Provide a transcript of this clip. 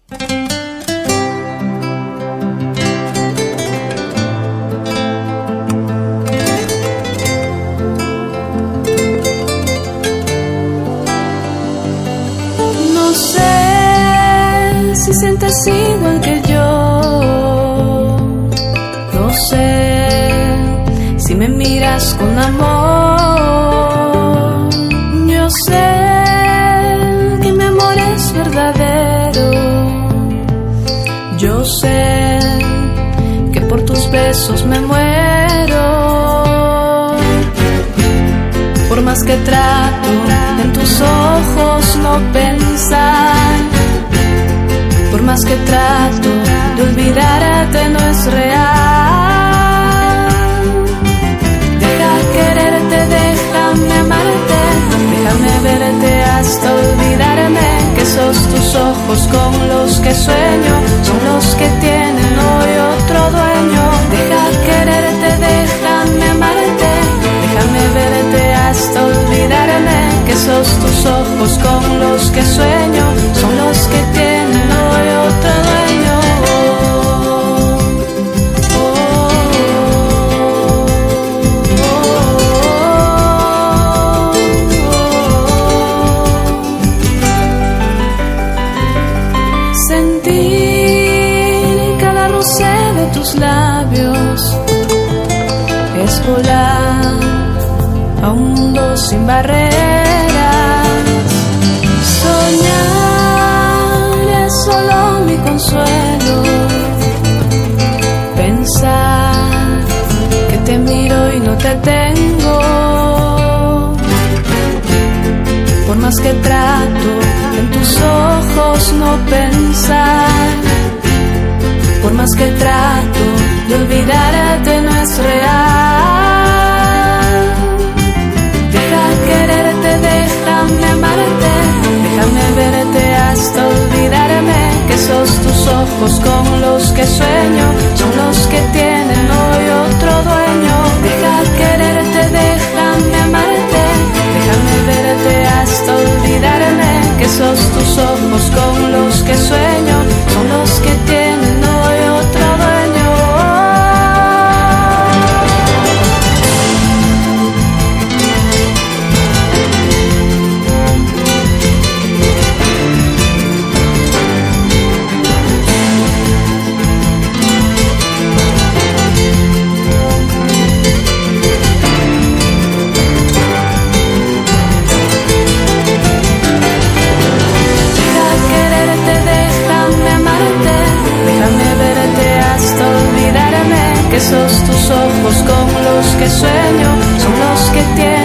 No sé si sientes igual que yo. No sé si me miras con amor. Yo sé que mi amor es verdadero. Yo sé que por tus besos me muero. Por más que trato en tus ojos no pensar, por más que trato de olvidarte no es real. Deja quererte, déjame amarte, déjame verte hasta olvidarme que sos tus ojos con los que sueño, son los que tienen hoy otro dueño. Deja quererte, déjame amarte, déjame verte hasta olvidarme que sos tus ojos con los que sueño, son los que tienen hoy otro dueño. Sentir cada roce de tus labios es volar a un mundo sin barreras. Soñar es solo mi consuelo. Pensar que te miro y no te tengo. Por más que trato en tus ojos no pensar, por más que trato de olvidarte no es real. Deja quererte, déjame amarte, déjame verte hasta olvidarme que sos tus ojos con los que sueño, son los que tienen hoy otro dueño. Deja quererte, déjame amarte, déjame verte hasta olvidarme que sos tus ojos con los que sueño, son los que tienen hoy otro dueño. Que sos tus ojos con los que sueño, son los que tienen